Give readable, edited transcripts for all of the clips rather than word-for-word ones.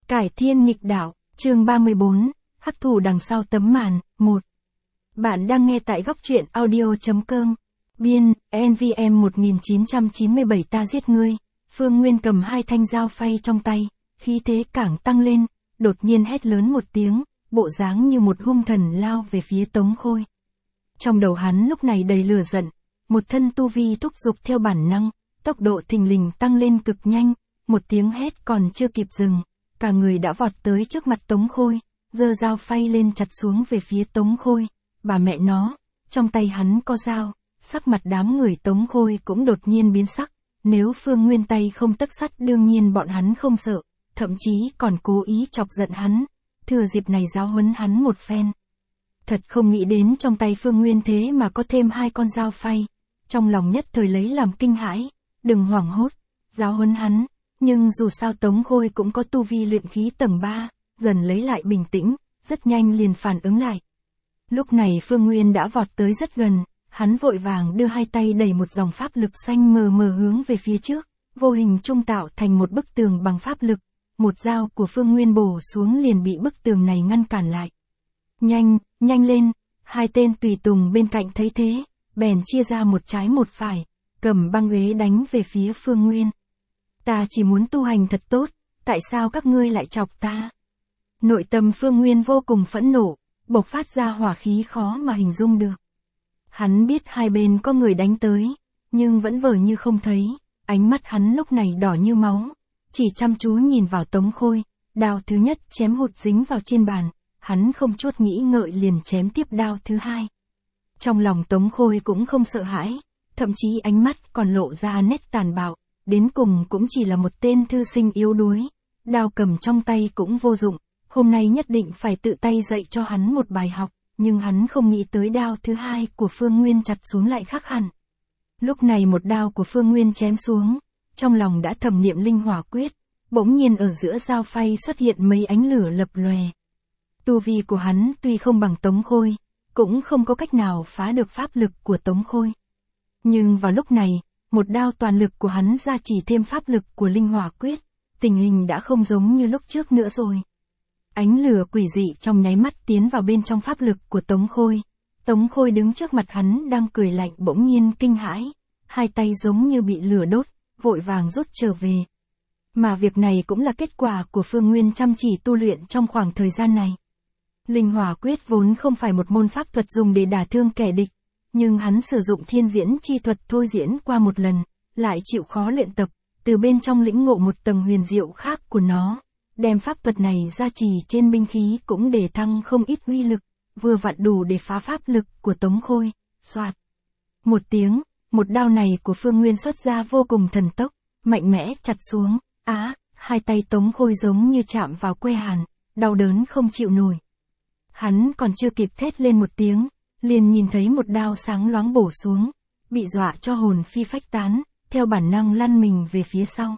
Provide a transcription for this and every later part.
Cải thiên nghịch đạo, chương 34, hắc thủ đằng sau tấm màn, 1. Bạn đang nghe tại góc truyện audio.com. Biên, NVM 1997 ta giết ngươi. Phương Nguyên cầm hai thanh dao phay trong tay, khí thế càng tăng lên, đột nhiên hét lớn một tiếng, bộ dáng như một hung thần lao về phía Tống Khôi. Trong đầu hắn lúc này đầy lửa giận, một thân tu vi thúc giục theo bản năng, tốc độ thình lình tăng lên cực nhanh, một tiếng hét còn chưa kịp dừng, cả người đã vọt tới trước mặt Tống Khôi, giơ dao phay lên chặt xuống về phía Tống Khôi. Bà mẹ nó, trong tay hắn có dao, sắc mặt đám người Tống Khôi cũng đột nhiên biến sắc, nếu Phương Nguyên tay không tấc sắt đương nhiên bọn hắn không sợ, thậm chí còn cố ý chọc giận hắn, thừa dịp này giáo huấn hắn một phen. Thật không nghĩ đến trong tay Phương Nguyên thế mà có thêm hai con dao phay, trong lòng nhất thời lấy làm kinh hãi, đừng hoảng hốt, giáo huấn hắn, nhưng dù sao Tống Khôi cũng có tu vi luyện khí tầng 3, dần lấy lại bình tĩnh, rất nhanh liền phản ứng lại. Lúc này Phương Nguyên đã vọt tới rất gần, hắn vội vàng đưa hai tay đẩy một dòng pháp lực xanh mờ mờ hướng về phía trước, vô hình trung tạo thành một bức tường bằng pháp lực, một dao của Phương Nguyên bổ xuống liền bị bức tường này ngăn cản lại. Nhanh lên, hai tên tùy tùng bên cạnh thấy thế, bèn chia ra một trái một phải, cầm băng ghế đánh về phía Phương Nguyên. Ta chỉ muốn tu hành thật tốt, tại sao các ngươi lại chọc ta? Nội tâm Phương Nguyên vô cùng phẫn nộ, bộc phát ra hỏa khí khó mà hình dung được. Hắn biết hai bên có người đánh tới, nhưng vẫn vờ như không thấy, ánh mắt hắn lúc này đỏ như máu, chỉ chăm chú nhìn vào Tống Khôi, đao thứ nhất chém hụt dính vào trên bàn, hắn không chút nghĩ ngợi liền chém tiếp đao thứ hai. Trong lòng Tống Khôi cũng không sợ hãi, thậm chí ánh mắt còn lộ ra nét tàn bạo, đến cùng cũng chỉ là một tên thư sinh yếu đuối, đao cầm trong tay cũng vô dụng, hôm nay nhất định phải tự tay dạy cho hắn một bài học, nhưng hắn không nghĩ tới đao thứ hai của Phương Nguyên chặt xuống lại khác hẳn. Lúc này một đao của Phương Nguyên chém xuống, trong lòng đã thầm niệm linh hỏa quyết, bỗng nhiên ở giữa dao phay xuất hiện mấy ánh lửa lập lòe. Tu vi của hắn tuy không bằng Tống Khôi, cũng không có cách nào phá được pháp lực của Tống Khôi. Nhưng vào lúc này, một đao toàn lực của hắn gia trì thêm pháp lực của linh hỏa quyết, tình hình đã không giống như lúc trước nữa rồi. Ánh lửa quỷ dị trong nháy mắt tiến vào bên trong pháp lực của Tống Khôi. Tống Khôi đứng trước mặt hắn đang cười lạnh bỗng nhiên kinh hãi, hai tay giống như bị lửa đốt, vội vàng rút trở về. Mà việc này cũng là kết quả của Phương Nguyên chăm chỉ tu luyện trong khoảng thời gian này. Linh hỏa quyết vốn không phải một môn pháp thuật dùng để đả thương kẻ địch, nhưng hắn sử dụng thiên diễn chi thuật thôi diễn qua một lần, lại chịu khó luyện tập, từ bên trong lĩnh ngộ một tầng huyền diệu khác của nó, đem pháp thuật này gia trì trên binh khí cũng để thăng không ít uy lực, vừa vặn đủ để phá pháp lực của Tống Khôi. Soạt. Một tiếng, một đao này của Phương Nguyên xuất ra vô cùng thần tốc, mạnh mẽ chặt xuống, hai tay Tống Khôi giống như chạm vào que hàn, đau đớn không chịu nổi. Hắn còn chưa kịp thét lên một tiếng, liền nhìn thấy một đao sáng loáng bổ xuống, bị dọa cho hồn phi phách tán, theo bản năng lăn mình về phía sau.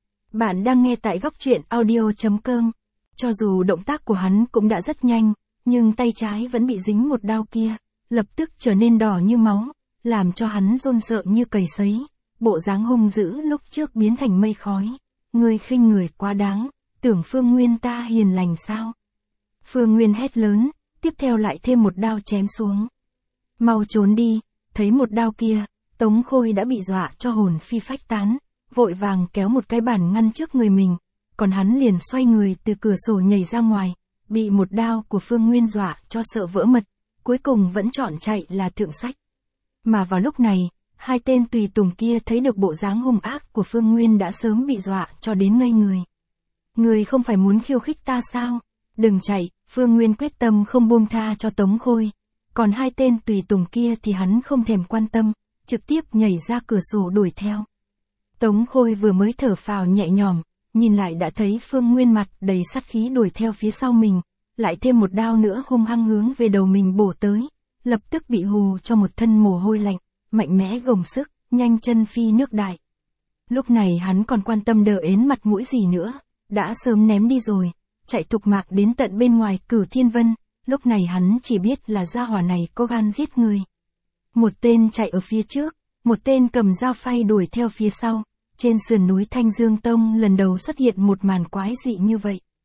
Bạn đang nghe tại góc truyện audio.com. Cho dù động tác của hắn cũng đã rất nhanh, nhưng tay trái vẫn bị dính một đao kia, lập tức trở nên đỏ như máu, làm cho hắn run sợ như cầy sấy, bộ dáng hung dữ lúc trước biến thành mây khói. Ngươi khinh người quá đáng, tưởng Phương Nguyên ta hiền lành sao? Phương Nguyên hét lớn, tiếp theo lại thêm một đao chém xuống. Mau trốn đi, thấy một đao kia, Tống Khôi đã bị dọa cho hồn phi phách tán, vội vàng kéo một cái bàn ngăn trước người mình, còn hắn liền xoay người từ cửa sổ nhảy ra ngoài, bị một đao của Phương Nguyên dọa cho sợ vỡ mật, cuối cùng vẫn chọn chạy là thượng sách. Mà vào lúc này, hai tên tùy tùng kia thấy được bộ dáng hung ác của Phương Nguyên đã sớm bị dọa cho đến ngây người. Người không phải muốn khiêu khích ta sao? Đừng chạy, Phương Nguyên quyết tâm không buông tha cho Tống Khôi, còn hai tên tùy tùng kia thì hắn không thèm quan tâm, trực tiếp nhảy ra cửa sổ đuổi theo. Tống Khôi vừa mới thở phào nhẹ nhõm, nhìn lại đã thấy Phương Nguyên mặt đầy sát khí đuổi theo phía sau mình, lại thêm một đao nữa hung hăng hướng về đầu mình bổ tới, lập tức bị hù cho một thân mồ hôi lạnh, mạnh mẽ gồng sức, nhanh chân phi nước đại. Lúc này hắn còn quan tâm đờ ến mặt mũi gì nữa, đã sớm ném đi rồi, chạy thục mạc đến tận bên ngoài Cửu Thiên Vân, lúc này hắn chỉ biết là gia hỏa này có gan giết người. Một tên chạy ở phía trước, một tên cầm dao phay đuổi theo phía sau. Trên sườn núi Thanh Dương Tông lần đầu xuất hiện một màn quái dị như vậy.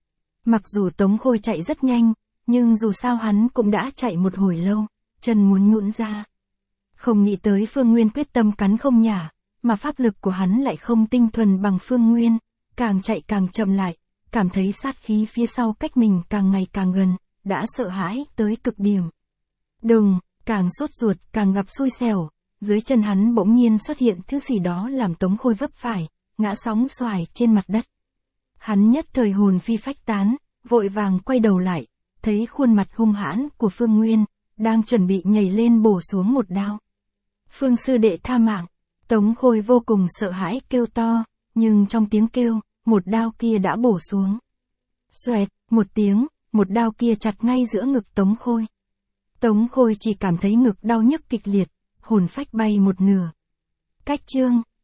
Mặc dù Tống Khôi chạy rất nhanh, nhưng dù sao hắn cũng đã chạy một hồi lâu, chân muốn nhũn ra. Không nghĩ tới Phương Nguyên quyết tâm cắn không nhả, mà pháp lực của hắn lại không tinh thuần bằng Phương Nguyên, càng chạy càng chậm lại, cảm thấy sát khí phía sau cách mình càng ngày càng gần, đã sợ hãi tới cực điểm. Đùng, càng sốt ruột càng gặp xui xẻo, dưới chân hắn bỗng nhiên xuất hiện thứ gì đó làm Tống Khôi vấp phải, ngã sóng xoài trên mặt đất. Hắn nhất thời hồn phi phách tán, vội vàng quay đầu lại, thấy khuôn mặt hung hãn của Phương Nguyên, đang chuẩn bị nhảy lên bổ xuống một đao. Phương sư đệ tha mạng, Tống Khôi vô cùng sợ hãi kêu to, nhưng trong tiếng kêu, một đao kia đã bổ xuống. Xoẹt, một tiếng, một đao kia chặt ngay giữa ngực Tống Khôi. Tống Khôi chỉ cảm thấy ngực đau nhức kịch liệt, hồn phách bay một nửa. Cách chương